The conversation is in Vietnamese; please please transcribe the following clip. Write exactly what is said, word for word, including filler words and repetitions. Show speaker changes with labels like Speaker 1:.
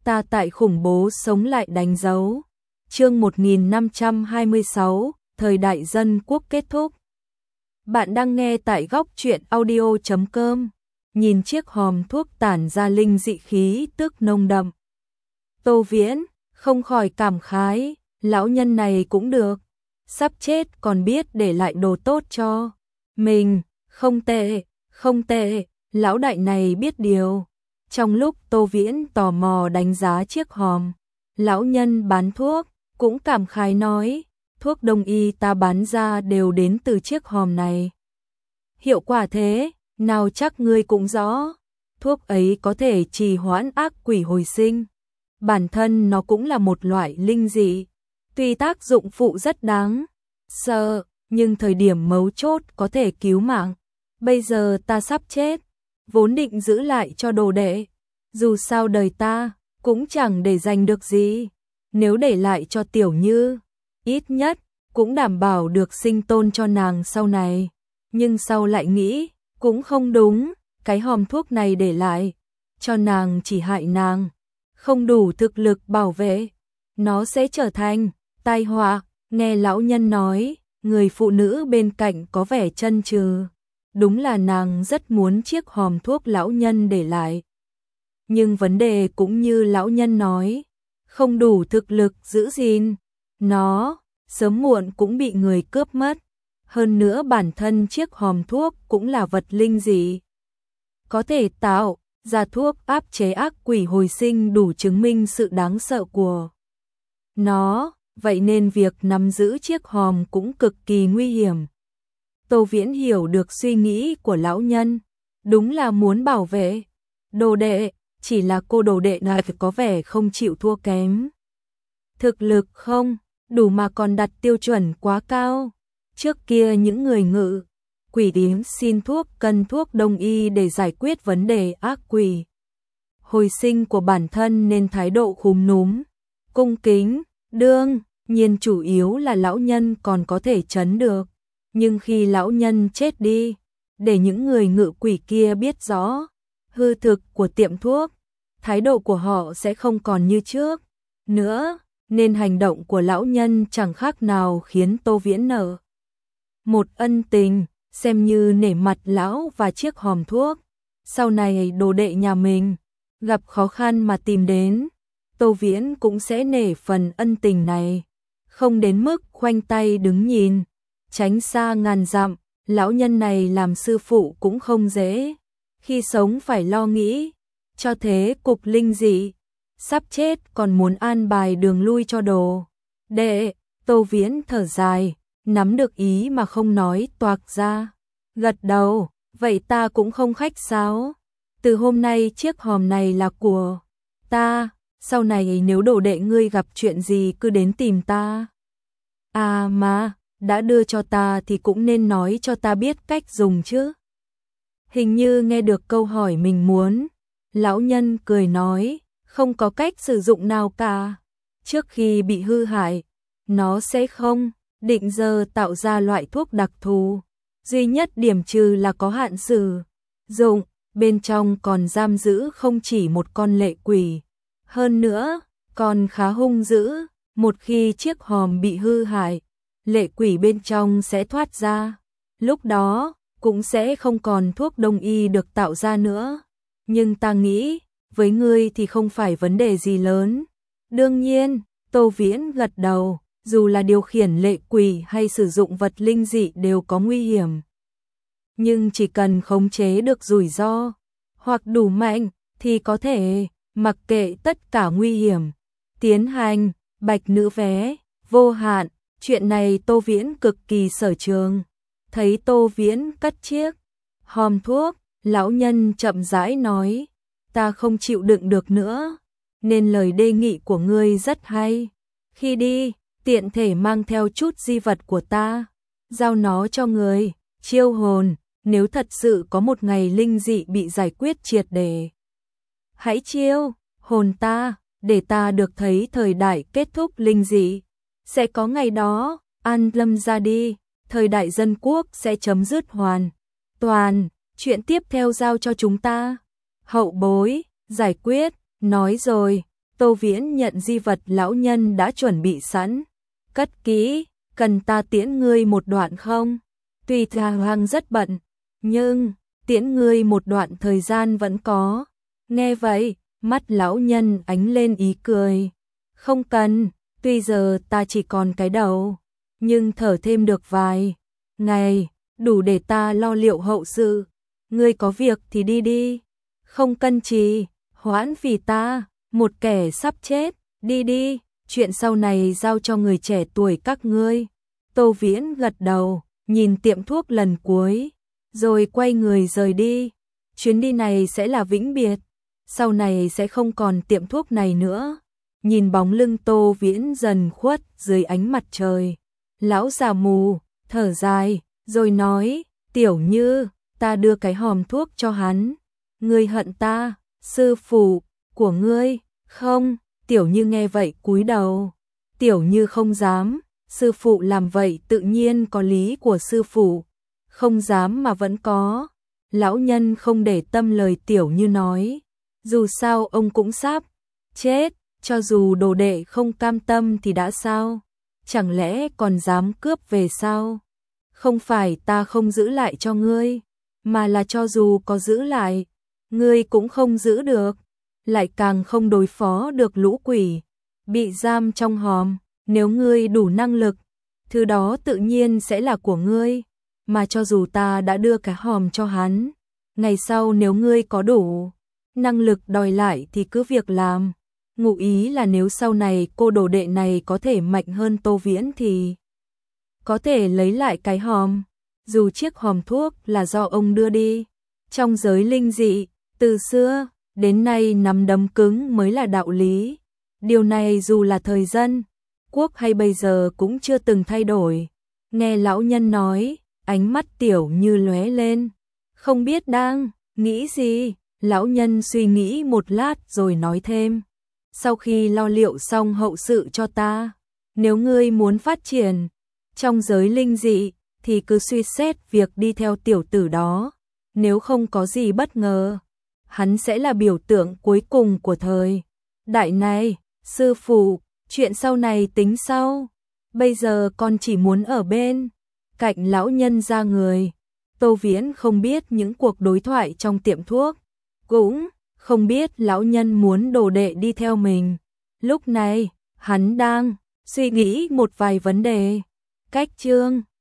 Speaker 1: ta tại khủng bố sống lại đánh dấu. Chương một nghìn năm trăm hai mươi sáu, thời đại dân quốc kết thúc. Bạn đang nghe tại góc truyện audio chấm com. Nhìn chiếc hòm thuốc tản ra linh dị khí tức nồng đậm, Tô Viễn không khỏi cảm khái, lão nhân này cũng được, sắp chết còn biết để lại đồ tốt cho mình, không tệ, không tệ, lão đại này biết điều. Trong lúc Tô Viễn tò mò đánh giá chiếc hòm, lão nhân bán thuốc cũng cảm khái nói, thuốc đông y ta bán ra đều đến từ chiếc hòm này. Hiệu quả thế, nào chắc ngươi cũng rõ, thuốc ấy có thể trì hoãn ác quỷ hồi sinh. Bản thân nó cũng là một loại linh dị, tuy tác dụng phụ rất đáng sợ, nhưng thời điểm mấu chốt có thể cứu mạng. Bây giờ ta sắp chết, vốn định giữ lại cho đồ đệ, dù sao đời ta cũng chẳng để dành được gì, nếu để lại cho Tiểu Như, ít nhất cũng đảm bảo được sinh tồn cho nàng sau này. Nhưng sau lại nghĩ, cũng không đúng, cái hòm thuốc này để lại cho nàng chỉ hại nàng, không đủ thực lực bảo vệ, nó sẽ trở thành tai họa. Nghe lão nhân nói, người phụ nữ bên cạnh có vẻ chần chừ, đúng là nàng rất muốn chiếc hòm thuốc lão nhân để lại. Nhưng vấn đề cũng như lão nhân nói, không đủ thực lực giữ gìn nó, sớm muộn cũng bị người cướp mất. Hơn nữa bản thân chiếc hòm thuốc cũng là vật linh dị, có thể tạo ra thuốc áp chế ác quỷ hồi sinh, đủ chứng minh sự đáng sợ của nó, vậy nên việc nắm giữ chiếc hòm cũng cực kỳ nguy hiểm. Tô Viễn hiểu được suy nghĩ của lão nhân, đúng là muốn bảo vệ đồ đệ, chỉ là cô đồ đệ này có vẻ không chịu thua kém. Thực lực không đủ mà còn đặt tiêu chuẩn quá cao. Trước kia những người ngự quỷ điếm xin thuốc cần thuốc đông y để giải quyết vấn đề ác quỷ hồi sinh của bản thân nên thái độ khúm núm, cung kính, đương nhiên chủ yếu là lão nhân còn có thể chấn được. Nhưng khi lão nhân chết đi, để những người ngự quỷ kia biết rõ hư thực của tiệm thuốc, thái độ của họ sẽ không còn như trước nữa, nên hành động của lão nhân chẳng khác nào khiến Tô Viễn nợ một ân tình, xem như nể mặt lão và chiếc hòm thuốc. Sau này đồ đệ nhà mình gặp khó khăn mà tìm đến, Tô Viễn cũng sẽ nể phần ân tình này, không đến mức khoanh tay đứng nhìn, tránh xa ngàn dặm. Lão nhân này làm sư phụ cũng không dễ, khi sống phải lo nghĩ cho thế cục linh dị, sắp chết còn muốn an bài đường lui cho đồ đệ. Tô Viễn thở dài, nắm được ý mà không nói toạc ra, gật đầu, vậy ta cũng không khách sáo, từ hôm nay chiếc hòm này là của ta, sau này nếu đồ đệ ngươi gặp chuyện gì cứ đến tìm ta. À mà, đã đưa cho ta thì cũng nên nói cho ta biết cách dùng chứ. Hình như nghe được câu hỏi mình muốn, lão nhân cười nói, không có cách sử dụng nào cả, trước khi bị hư hại, nó sẽ không định giờ tạo ra loại thuốc đặc thù, duy nhất điểm trừ là có hạn sử dụng, bên trong còn giam giữ không chỉ một con lệ quỷ, hơn nữa còn khá hung dữ, một khi chiếc hòm bị hư hại, lệ quỷ bên trong sẽ thoát ra, lúc đó cũng sẽ không còn thuốc đông y được tạo ra nữa. Nhưng ta nghĩ, với ngươi thì không phải vấn đề gì lớn. Đương nhiên, Tô Viễn gật đầu, dù là điều khiển lệ quỷ hay sử dụng vật linh dị đều có nguy hiểm. Nhưng chỉ cần khống chế được rủi ro, hoặc đủ mạnh, thì có thể mặc kệ tất cả nguy hiểm, tiến hành bạch nữ vé vô hạn. Chuyện này Tô Viễn cực kỳ sở trường. Thấy Tô Viễn cất chiếc hòm thuốc, lão nhân chậm rãi nói, ta không chịu đựng được nữa, nên lời đề nghị của ngươi rất hay. Khi đi, tiện thể mang theo chút di vật của ta, giao nó cho người chiêu hồn, nếu thật sự có một ngày linh dị bị giải quyết triệt để, hãy chiêu hồn ta, để ta được thấy thời đại kết thúc linh dị. Sẽ có ngày đó, an lâm ra đi, thời đại dân quốc sẽ chấm dứt hoàn toàn, chuyện tiếp theo giao cho chúng ta hậu bối giải quyết. Nói rồi, Tô Viễn nhận di vật lão nhân đã chuẩn bị sẵn, cất kỹ, cần ta tiễn ngươi một đoạn không? Tuy Thà Hoàng rất bận, nhưng tiễn ngươi một đoạn thời gian vẫn có. Nghe vậy, mắt lão nhân ánh lên ý cười. Không cần, tuy giờ ta chỉ còn cái đầu, nhưng thở thêm được vài ngày, đủ để ta lo liệu hậu sự. Ngươi có việc thì đi đi, không cần trì hoãn vì ta, một kẻ sắp chết, đi đi, chuyện sau này giao cho người trẻ tuổi các ngươi. Tô Viễn gật đầu, nhìn tiệm thuốc lần cuối, rồi quay người rời đi. Chuyến đi này sẽ là vĩnh biệt, sau này sẽ không còn tiệm thuốc này nữa. Nhìn bóng lưng Tô Viễn dần khuất dưới ánh mặt trời, lão già mù thở dài, rồi nói, Tiểu Như, ta đưa cái hòm thuốc cho hắn. Ngươi hận ta, sư phụ của ngươi? Không. Tiểu Như nghe vậy cúi đầu. Tiểu Như không dám, sư phụ làm vậy tự nhiên có lý của sư phụ, không dám mà vẫn có. Lão nhân không để tâm lời Tiểu Như nói, dù sao ông cũng sắp chết, cho dù đồ đệ không cam tâm thì đã sao? Chẳng lẽ còn dám cướp về sao? Không phải ta không giữ lại cho ngươi, mà là cho dù có giữ lại, ngươi cũng không giữ được, lại càng không đối phó được lũ quỷ bị giam trong hòm. Nếu ngươi đủ năng lực, thứ đó tự nhiên sẽ là của ngươi, mà cho dù ta đã đưa cái hòm cho hắn, ngày sau nếu ngươi có đủ năng lực đòi lại thì cứ việc làm. Ngụ ý là nếu sau này cô đồ đệ này có thể mạnh hơn Tô Viễn thì có thể lấy lại cái hòm, dù chiếc hòm thuốc là do ông đưa đi. Trong giới linh dị, từ xưa đến nay nắm đấm cứng mới là đạo lý. Điều này dù là thời dân quốc hay bây giờ cũng chưa từng thay đổi. Nghe lão nhân nói, ánh mắt Tiểu Như lóe lên, không biết đang nghĩ gì. Lão nhân suy nghĩ một lát rồi nói thêm, sau khi lo liệu xong hậu sự cho ta, nếu ngươi muốn phát triển trong giới linh dị thì cứ suy xét việc đi theo tiểu tử đó. Nếu không có gì bất ngờ, hắn sẽ là biểu tượng cuối cùng của thời đại này. Sư phụ, chuyện sau này tính sau, bây giờ con chỉ muốn ở bên cạnh lão nhân ra người. Tô Viễn không biết những cuộc đối thoại trong tiệm thuốc, cũng không biết lão nhân muốn đồ đệ đi theo mình. Lúc này, hắn đang suy nghĩ một vài vấn đề. Cách chương